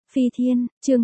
Phi Thiên, chương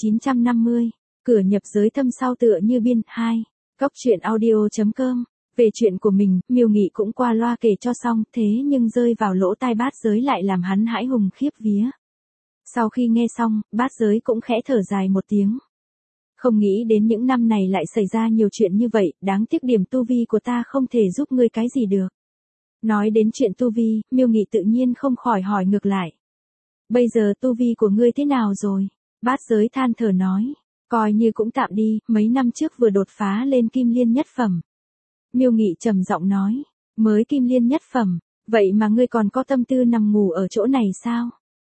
2950, cửa nhập giới thâm sao tựa như biên, 2, Cóc truyện audio.com, về chuyện của mình, Miêu Nghị cũng qua loa kể cho xong, thế nhưng rơi vào lỗ tai Bát Giới lại làm hắn hãi hùng khiếp vía. Sau khi nghe xong, Bát Giới cũng khẽ thở dài một tiếng. Không nghĩ đến những năm này lại xảy ra nhiều chuyện như vậy, đáng tiếc điểm tu vi của ta không thể giúp ngươi cái gì được. Nói đến chuyện tu vi, Miêu Nghị tự nhiên không khỏi hỏi ngược lại. Bây giờ tu vi của ngươi thế nào rồi? Bát Giới than thở nói. Coi như cũng tạm đi, mấy năm trước vừa đột phá lên Kim Liên nhất phẩm. Miêu Nghị trầm giọng nói. Mới Kim Liên nhất phẩm, vậy mà ngươi còn có tâm tư nằm ngủ ở chỗ này sao?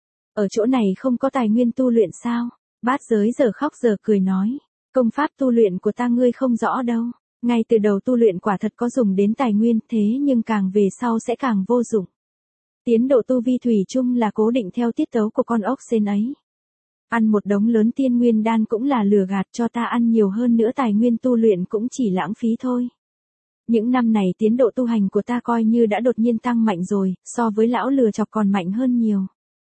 Ở chỗ này không có tài nguyên tu luyện sao? Bát Giới giờ khóc giờ cười nói. Công pháp tu luyện của ta ngươi không rõ đâu. Ngay từ đầu tu luyện quả thật có dùng đến tài nguyên, thế nhưng càng về sau sẽ càng vô dụng. Tiến độ tu vi thủy chung là cố định theo tiết tấu của con ốc sên ấy. Ăn một đống lớn tiên nguyên đan cũng là lừa gạt, cho ta ăn nhiều hơn nữa tài nguyên tu luyện cũng chỉ lãng phí thôi. Những năm này tiến độ tu hành của ta coi như đã đột nhiên tăng mạnh rồi, so với lão lừa chọc còn mạnh hơn nhiều.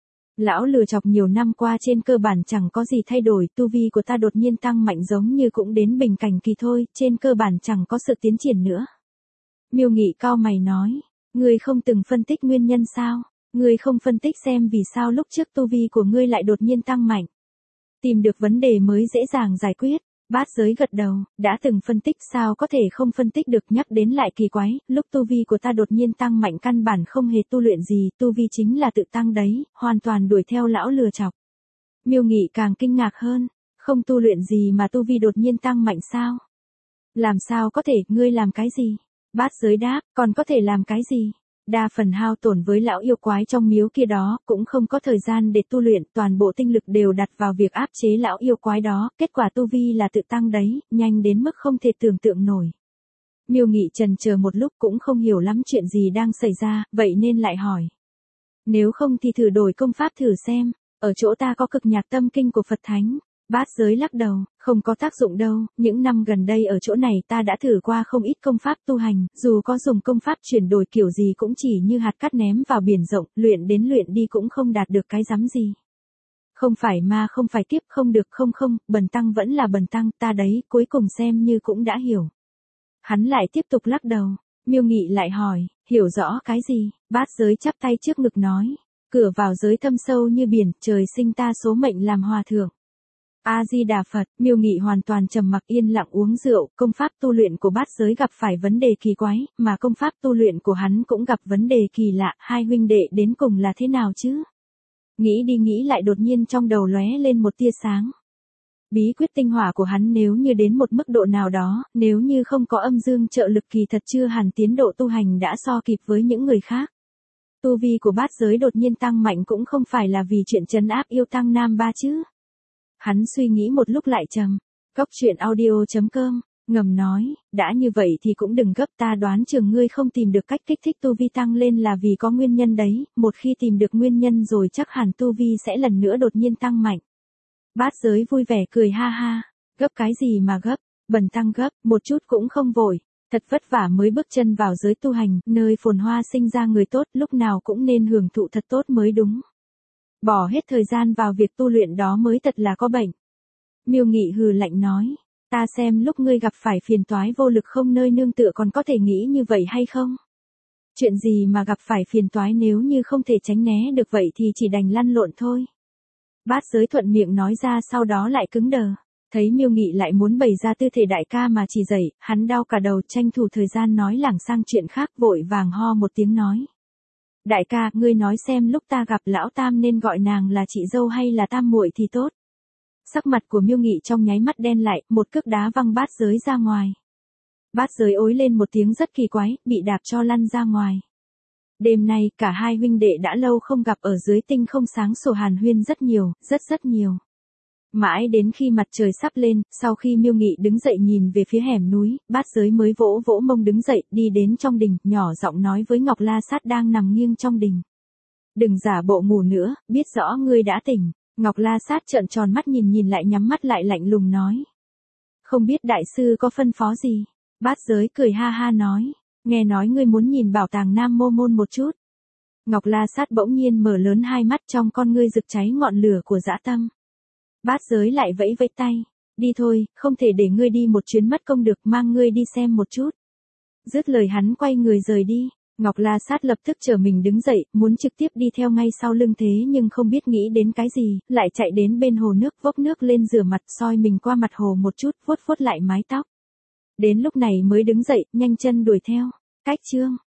Lão lừa chọc nhiều năm qua trên cơ bản chẳng có gì thay đổi, tu vi của ta đột nhiên tăng mạnh giống như cũng đến bình cảnh kỳ thôi, trên cơ bản chẳng có sự tiến triển nữa. Miêu Nghị cau mày nói, ngươi không từng phân tích nguyên nhân sao? Ngươi không phân tích xem vì sao lúc trước tu vi của ngươi lại đột nhiên tăng mạnh. Tìm được vấn đề mới dễ dàng giải quyết. Bát Giới gật đầu, đã từng phân tích sao có thể không phân tích được, nhắc đến lại kỳ quái, lúc tu vi của ta đột nhiên tăng mạnh căn bản không hề tu luyện gì, tu vi chính là tự tăng đấy, hoàn toàn đuổi theo lão lừa chọc. Miêu Nghị càng kinh ngạc hơn, không tu luyện gì mà tu vi đột nhiên tăng mạnh sao? Làm sao có thể, ngươi làm cái gì? Bát Giới đáp, còn có thể làm cái gì? Đa phần hao tổn với lão yêu quái trong miếu kia đó, cũng không có thời gian để tu luyện, toàn bộ tinh lực đều đặt vào việc áp chế lão yêu quái đó, kết quả tu vi là tự tăng đấy, nhanh đến mức không thể tưởng tượng nổi. Miêu Nghị chần chờ một lúc cũng không hiểu lắm chuyện gì đang xảy ra, vậy nên lại hỏi. Nếu không thì thử đổi công pháp thử xem, ở chỗ ta có cực nhạc tâm kinh của Phật Thánh. Bát Giới lắc đầu, không có tác dụng đâu, những năm gần đây ở chỗ này ta đã thử qua không ít công pháp tu hành, dù có dùng công pháp chuyển đổi kiểu gì cũng chỉ như hạt cát ném vào biển rộng, luyện đến luyện đi cũng không đạt được cái rắm gì. Không phải ma không phải kiếp, không được, không, bần tăng vẫn là bần tăng, ta đấy, cuối cùng xem như cũng đã hiểu. Hắn lại tiếp tục lắc đầu, Miêu Nghị lại hỏi, hiểu rõ cái gì? Bát Giới chắp tay trước ngực nói, cửa vào giới thâm sâu như biển, trời sinh ta số mệnh làm hòa thượng. A-di-đà Phật. Miêu Nghị hoàn toàn trầm mặc yên lặng uống rượu, công pháp tu luyện của Bát Giới gặp phải vấn đề kỳ quái, mà công pháp tu luyện của hắn cũng gặp vấn đề kỳ lạ, hai huynh đệ đến cùng là thế nào chứ? Nghĩ đi nghĩ lại đột nhiên trong đầu lóe lên một tia sáng. Bí quyết tinh hỏa của hắn nếu như đến một mức độ nào đó, nếu như không có âm dương trợ lực kỳ thật chưa hẳn tiến độ tu hành đã so kịp với những người khác. Tu vi của Bát Giới đột nhiên tăng mạnh cũng không phải là vì chuyện trấn áp yêu tăng nam ba chứ. Hắn suy nghĩ một lúc lại trầm. Cóc truyện audio.com, ngầm nói, đã như vậy thì cũng đừng gấp, ta đoán chừng ngươi không tìm được cách kích thích tu vi tăng lên là vì có nguyên nhân đấy, một khi tìm được nguyên nhân rồi chắc hẳn tu vi sẽ lần nữa đột nhiên tăng mạnh. Bát Giới vui vẻ cười ha ha, gấp cái gì mà gấp, bần tăng gấp, một chút cũng không vội, thật vất vả mới bước chân vào giới tu hành, nơi phồn hoa sinh ra người tốt, lúc nào cũng nên hưởng thụ thật tốt mới đúng. Bỏ hết thời gian vào việc tu luyện đó mới thật là có bệnh. Miêu Nghị hừ lạnh nói, ta xem lúc ngươi gặp phải phiền toái vô lực không nơi nương tựa còn có thể nghĩ như vậy hay không? Chuyện gì mà gặp phải phiền toái nếu như không thể tránh né được vậy thì chỉ đành lăn lộn thôi. Bát Giới thuận miệng nói ra sau đó lại cứng đờ. Thấy Miêu Nghị lại muốn bày ra tư thể đại ca mà chỉ dạy, hắn đau cả đầu tranh thủ thời gian nói lảng sang chuyện khác vội vàng ho một tiếng nói. Đại ca, ngươi nói xem lúc ta gặp lão tam nên gọi nàng là chị dâu hay là tam muội thì tốt. Sắc mặt của Miêu Nghị trong nháy mắt đen lại, một cước đá văng Bát Giới ra ngoài. Bát Giới ối lên một tiếng rất kỳ quái, bị đạp cho lăn ra ngoài. Đêm nay, cả hai huynh đệ đã lâu không gặp ở dưới tinh không sáng sủa hàn huyên rất nhiều, rất nhiều. Mãi đến khi mặt trời sắp lên, sau khi Miêu Nghị đứng dậy nhìn về phía hẻm núi, Bát Giới mới vỗ vỗ mông đứng dậy, đi đến trong đình, nhỏ giọng nói với Ngọc La Sát đang nằm nghiêng trong đình. Đừng giả bộ ngủ nữa, biết rõ ngươi đã tỉnh. Ngọc La Sát trợn tròn mắt nhìn lại nhắm mắt lại lạnh lùng nói. Không biết đại sư có phân phó gì? Bát Giới cười ha ha nói, nghe nói ngươi muốn nhìn bảo tàng Nam Mô Môn một chút. Ngọc La Sát bỗng nhiên mở lớn hai mắt, trong con ngươi rực cháy ngọn lửa của dã tâm. Bát Giới lại vẫy vẫy tay. Đi thôi, không thể để ngươi đi một chuyến mất công được, mang ngươi đi xem một chút. Dứt lời hắn quay người rời đi. Ngọc La Sát lập tức trở mình đứng dậy, muốn trực tiếp đi theo ngay sau lưng thế nhưng không biết nghĩ đến cái gì, lại chạy đến bên hồ nước vốc nước lên rửa mặt soi mình qua mặt hồ một chút vuốt vuốt lại mái tóc. Đến lúc này mới đứng dậy, nhanh chân đuổi theo. Cách chương